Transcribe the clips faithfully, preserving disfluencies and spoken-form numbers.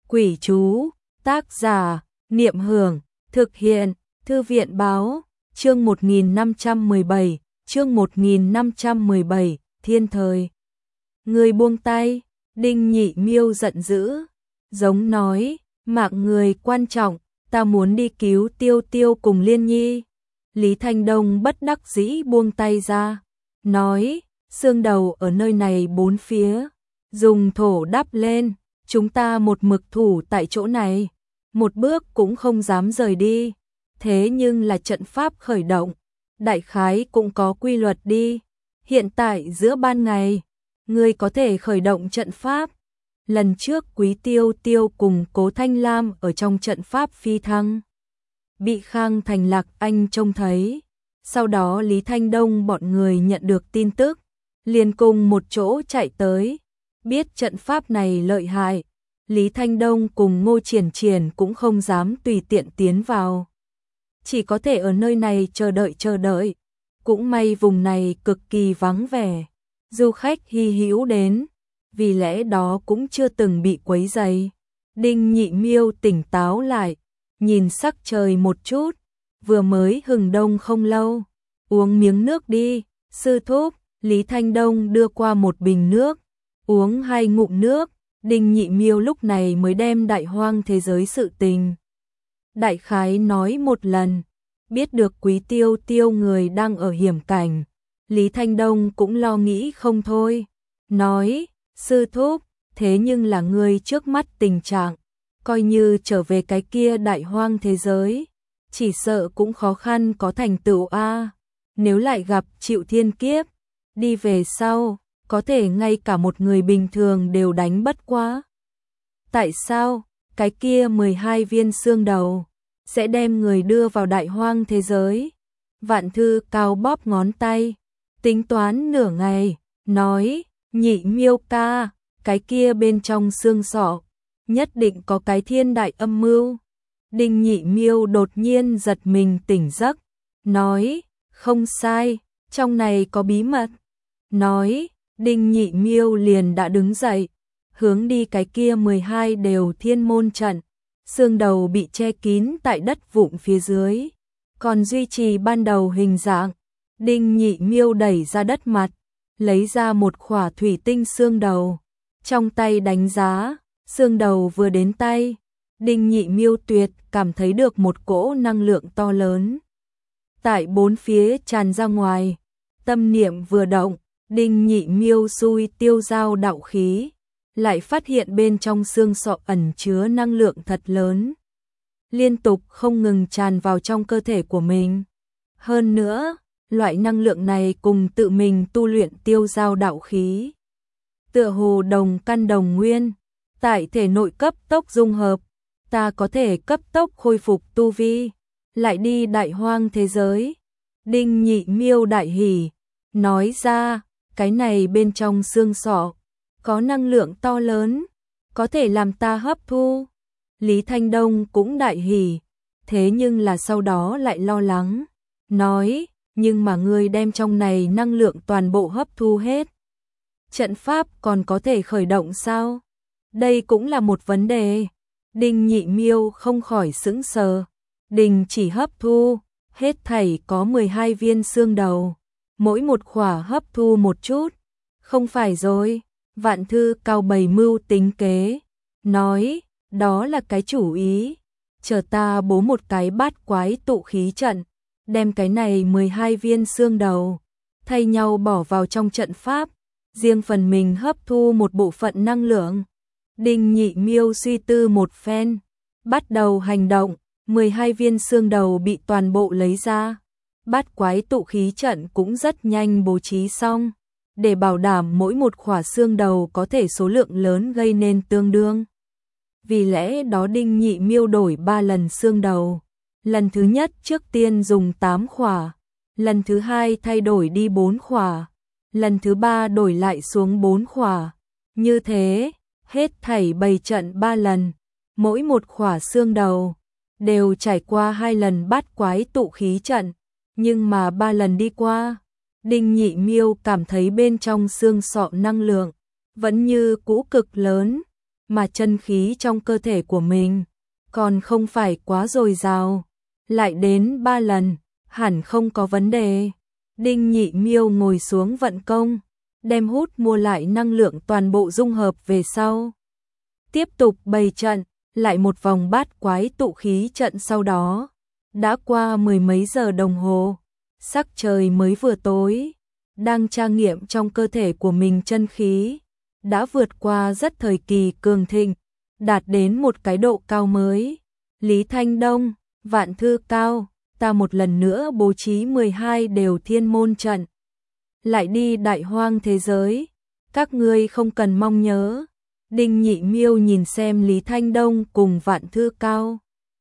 Quỷ chú, tác giả, Niệm Hưởng, thực hiện, Thư viện báo, chương một nghìn năm trăm mười bảy, chương một nghìn năm trăm mười bảy, thiên thời. Người buông tay, Đinh Nhị Miêu giận dữ, giống nói, mạng người quan trọng, ta muốn đi cứu Tiêu Tiêu cùng Liên Nhi. Lý Thanh Đông bất đắc dĩ buông tay ra, nói, xương đầu ở nơi này bốn phía, dùng thổ đắp lên, chúng ta một mực thủ tại chỗ này, một bước cũng không dám rời đi. Thế nhưng là trận pháp khởi động, đại khái cũng có quy luật đi. Hiện tại giữa ban ngày, ngươi có thể khởi động trận pháp. Lần trước Quý Tiêu Tiêu cùng Cố Thanh Lam ở trong trận pháp phi thăng, bị Khang Thành Lạc Anh trông thấy. Sau đó Lý Thanh Đông bọn người nhận được tin tức, liền cùng một chỗ chạy tới. Biết trận pháp này lợi hại, Lý Thanh Đông cùng Ngô Triển Triển cũng không dám tùy tiện tiến vào. Chỉ có thể ở nơi này chờ đợi chờ đợi. Cũng may vùng này cực kỳ vắng vẻ, du khách hy hữu đến, vì lẽ đó cũng chưa từng bị quấy rầy. Đinh Nhị Miêu tỉnh táo lại, nhìn sắc trời một chút, vừa mới hừng đông không lâu, uống miếng nước đi, sư thúc. Lý Thanh Đông đưa qua một bình nước, uống hai ngụm nước. Đinh Nhị Miêu lúc này mới đem đại hoang thế giới sự tình đại khái nói một lần. Biết được Quý Tiêu Tiêu người đang ở hiểm cảnh, Lý Thanh Đông cũng lo nghĩ không thôi, nói, sư thúc, thế nhưng là người trước mắt tình trạng, coi như trở về cái kia đại hoang thế giới, chỉ sợ cũng khó khăn có thành tựu a. Nếu lại gặp chịu thiên kiếp, đi về sau, có thể ngay cả một người bình thường đều đánh bất quá. Tại sao, cái kia mười hai viên xương đầu sẽ đem người đưa vào đại hoang thế giới? Vạn Thư Cao bóp ngón tay, tính toán nửa ngày, nói, Nhị Miêu ca, cái kia bên trong xương sọ, nhất định có cái thiên đại âm mưu. Đinh Nhị Miêu đột nhiên giật mình tỉnh giấc, nói, không sai, trong này có bí mật. Nói, Đinh Nhị Miêu liền đã đứng dậy, hướng đi cái kia mười hai đều thiên môn trận. Xương đầu bị che kín tại đất vụn phía dưới, còn duy trì ban đầu hình dạng. Đinh Nhị Miêu đẩy ra đất mặt, lấy ra một khỏa thủy tinh xương đầu, trong tay đánh giá. Xương đầu vừa đến tay, Đinh Nhị Miêu tuyệt cảm thấy được một cỗ năng lượng to lớn tại bốn phía tràn ra ngoài. Tâm niệm vừa động, Đinh Nhị Miêu xui tiêu giao đạo khí, lại phát hiện bên trong xương sọ ẩn chứa năng lượng thật lớn, liên tục không ngừng tràn vào trong cơ thể của mình. Hơn nữa, loại năng lượng này cùng tự mình tu luyện tiêu giao đạo khí, tựa hồ đồng căn đồng nguyên, tại thể nội cấp tốc dung hợp, ta có thể cấp tốc khôi phục tu vi, lại đi đại hoang thế giới. Đinh Nhị Miêu đại hỉ, nói ra, cái này bên trong xương sọ có năng lượng to lớn, có thể làm ta hấp thu. Lý Thanh Đông cũng đại hỉ, thế nhưng là sau đó lại lo lắng, nói, nhưng mà ngươi đem trong này năng lượng toàn bộ hấp thu hết, trận pháp còn có thể khởi động sao? Đây cũng là một vấn đề. Đinh Nhị Miêu không khỏi sững sờ. Đình chỉ hấp thu, hết thảy có mười hai viên xương đầu, mỗi một khỏa hấp thu một chút. Không phải rồi. Vạn Thư Cao bày mưu tính kế, nói, đó là cái chủ ý, chờ ta bố một cái bát quái tụ khí trận, đem cái này mười hai viên xương đầu thay nhau bỏ vào trong trận pháp, riêng phần mình hấp thu một bộ phận năng lượng. Đinh Nhị Miêu suy tư một phen, bắt đầu hành động. Mười hai viên xương đầu bị toàn bộ lấy ra, bát quái tụ khí trận cũng rất nhanh bố trí xong, để bảo đảm mỗi một khỏa xương đầu có thể số lượng lớn gây nên tương đương. Vì lẽ đó Đinh Nhị Miêu đổi ba lần xương đầu. Lần thứ nhất trước tiên dùng tám khỏa, lần thứ hai thay đổi đi bốn khỏa, lần thứ ba đổi lại xuống bốn khỏa. Như thế, hết thảy bày trận ba lần, mỗi một khỏa xương đầu đều trải qua hai lần bát quái tụ khí trận, nhưng mà ba lần đi qua, Đinh Nhị Miêu cảm thấy bên trong xương sọ năng lượng vẫn như cũ cực lớn, mà chân khí trong cơ thể của mình còn không phải quá dồi dào, lại đến ba lần, hẳn không có vấn đề. Đinh Nhị Miêu ngồi xuống vận công, đem hút mua lại năng lượng toàn bộ dung hợp về sau. Tiếp tục bày trận, lại một vòng bát quái tụ khí trận sau đó. Đã qua mười mấy giờ đồng hồ, sắc trời mới vừa tối, đang tra nghiệm trong cơ thể của mình chân khí, đã vượt qua rất thời kỳ cường thịnh, đạt đến một cái độ cao mới. Lý Thanh Đông, Vạn Thư Cao, ta một lần nữa bố trí mười hai đều thiên môn trận. Lại đi đại hoang thế giới, các ngươi không cần mong nhớ. Đinh Nhị Miêu nhìn xem Lý Thanh Đông cùng Vạn Thư Cao,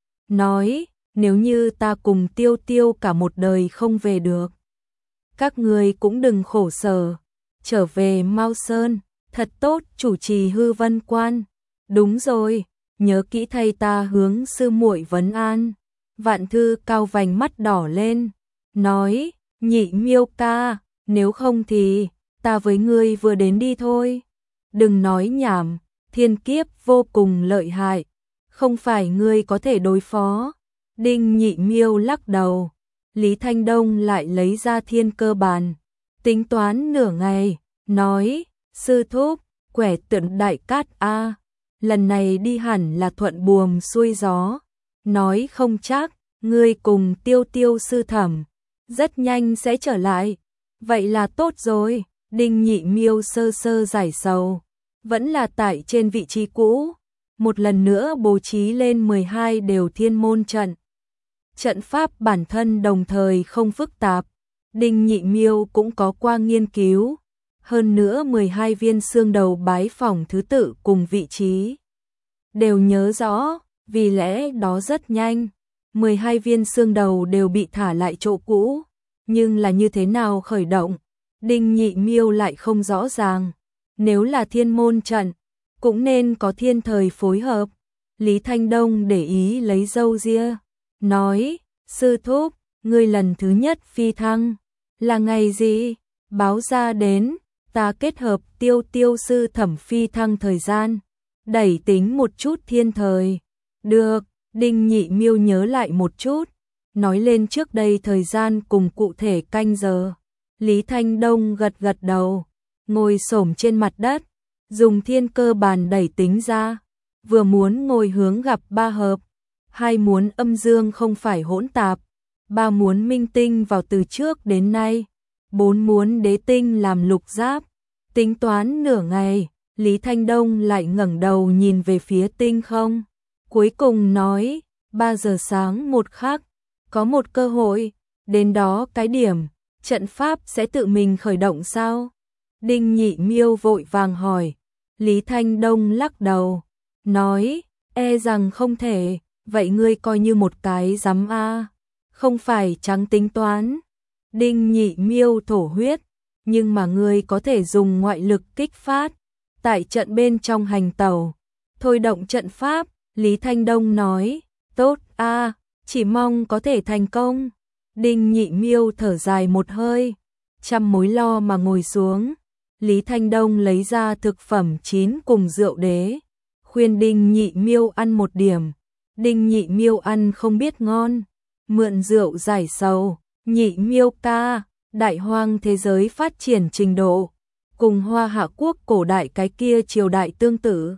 nói, nếu như ta cùng Tiêu Tiêu cả một đời không về được, các ngươi cũng đừng khổ sở, trở về Mao Sơn, thật tốt chủ trì hư vân quan. Đúng rồi, nhớ kỹ thay ta hướng sư muội vấn an. Vạn Thư Cao vành mắt đỏ lên, nói, Nhị Miêu ca, nếu không thì, ta với ngươi vừa đến đi thôi. Đừng nói nhảm, thiên kiếp vô cùng lợi hại, không phải ngươi có thể đối phó. Đinh Nhị Miêu lắc đầu, Lý Thanh Đông lại lấy ra thiên cơ bàn, tính toán nửa ngày, nói, sư thúc, quẻ tượng đại cát a, lần này đi hẳn là thuận buồm xuôi gió, nói không chắc, ngươi cùng Tiêu Tiêu sư thẩm, rất nhanh sẽ trở lại, vậy là tốt rồi. Đinh Nhị Miêu sơ sơ giải sầu, vẫn là tại trên vị trí cũ, một lần nữa bố trí lên mười hai đều thiên môn trận. Trận pháp bản thân đồng thời không phức tạp, Đinh Nhị Miêu cũng có qua nghiên cứu, hơn nữa mười hai viên xương đầu bái phỏng thứ tự cùng vị trí đều nhớ rõ, vì lẽ đó rất nhanh, mười hai viên xương đầu đều bị thả lại chỗ cũ, nhưng là như thế nào khởi động, Đinh Nhị Miêu lại không rõ ràng. Nếu là thiên môn trận, cũng nên có thiên thời phối hợp. Lý Thanh Đông để ý lấy râu ria, nói, sư thúc, ngươi lần thứ nhất phi thăng, là ngày gì? Báo ra đến, ta kết hợp Tiêu Tiêu sư thẩm phi thăng thời gian, đẩy tính một chút thiên thời. Được, Đinh Nhị Miêu nhớ lại một chút, nói lên trước đây thời gian cùng cụ thể canh giờ. Lý Thanh Đông gật gật đầu, ngồi xổm trên mặt đất, dùng thiên cơ bàn đẩy tính ra, vừa muốn ngồi hướng gặp ba hợp, hai muốn âm dương không phải hỗn tạp, ba muốn minh tinh vào từ trước đến nay, bốn muốn đế tinh làm lục giáp. Tính toán nửa ngày, Lý Thanh Đông lại ngẩng đầu nhìn về phía tinh không, cuối cùng nói, ba giờ sáng một khắc, có một cơ hội, đến đó cái điểm, trận pháp sẽ tự mình khởi động sao? Đinh Nhị Miêu vội vàng hỏi, Lý Thanh Đông lắc đầu, nói, e rằng không thể, vậy ngươi coi như một cái rắm a, không phải trắng tính toán. Đinh Nhị Miêu thổ huyết, nhưng mà ngươi có thể dùng ngoại lực kích phát, tại trận bên trong hành tẩu, thôi động trận pháp. Lý Thanh Đông nói, tốt a, chỉ mong có thể thành công. Đinh Nhị Miêu thở dài một hơi, trăm mối lo mà ngồi xuống. Lý Thanh Đông lấy ra thực phẩm chín cùng rượu đế, khuyên Đinh Nhị Miêu ăn một điểm. Đinh Nhị Miêu ăn không biết ngon, mượn rượu giải sầu. Nhị Miêu ca, đại hoang thế giới phát triển trình độ, cùng Hoa Hạ quốc cổ đại cái kia triều đại tương tự.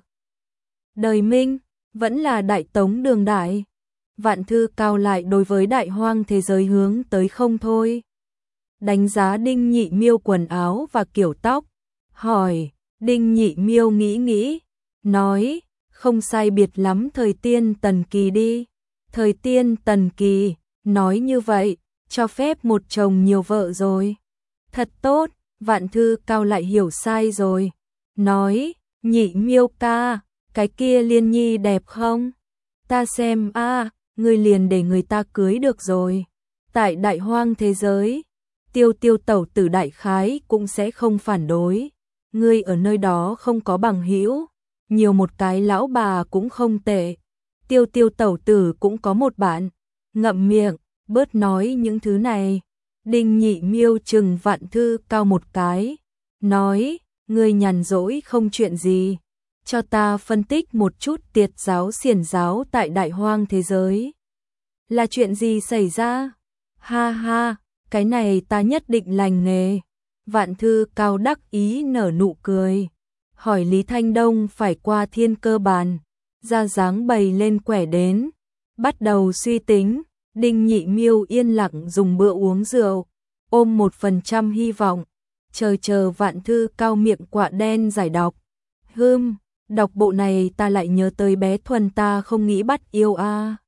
Đời Minh, vẫn là đại tống đường đại. Vạn Thư Cao lại đối với đại hoang thế giới hướng tới không thôi. Đánh giá Đinh Nhị Miêu quần áo và kiểu tóc, hỏi, Đinh Nhị Miêu nghĩ nghĩ, nói, không sai biệt lắm thời tiên tần kỳ đi. Thời tiên tần kỳ, nói như vậy, cho phép một chồng nhiều vợ rồi. Thật tốt, Vạn Thư Cao lại hiểu sai rồi. Nói, Nhị Miêu ca, cái kia Liên Nhi đẹp không? Ta xem a, à, ngươi liền để người ta cưới được rồi. Tại đại hoang thế giới, Tiêu Tiêu tẩu tử đại khái cũng sẽ không phản đối. Ngươi ở nơi đó không có bằng hữu, nhiều một cái lão bà cũng không tệ. Tiêu Tiêu tẩu tử cũng có một bạn. Ngậm miệng, bớt nói những thứ này. Đinh Nhị Miêu chừng Vạn Thư Cao một cái, nói, ngươi nhàn rỗi không chuyện gì, cho ta phân tích một chút tiệt giáo xiển giáo tại đại hoang thế giới. Là chuyện gì xảy ra? Ha ha, cái này ta nhất định lành nghề. Vạn Thư Cao đắc ý nở nụ cười. Hỏi Lý Thanh Đông phải qua thiên cơ bàn, ra dáng bày lên quẻ đến. Bắt đầu suy tính, Đinh Nhị Miêu yên lặng dùng bữa uống rượu, ôm một phần trăm hy vọng. Chờ chờ Vạn Thư Cao miệng quạ đen giải đọc. Hưm, đọc bộ này ta lại nhớ tới bé Thuần ta không nghĩ bắt yêu a. À.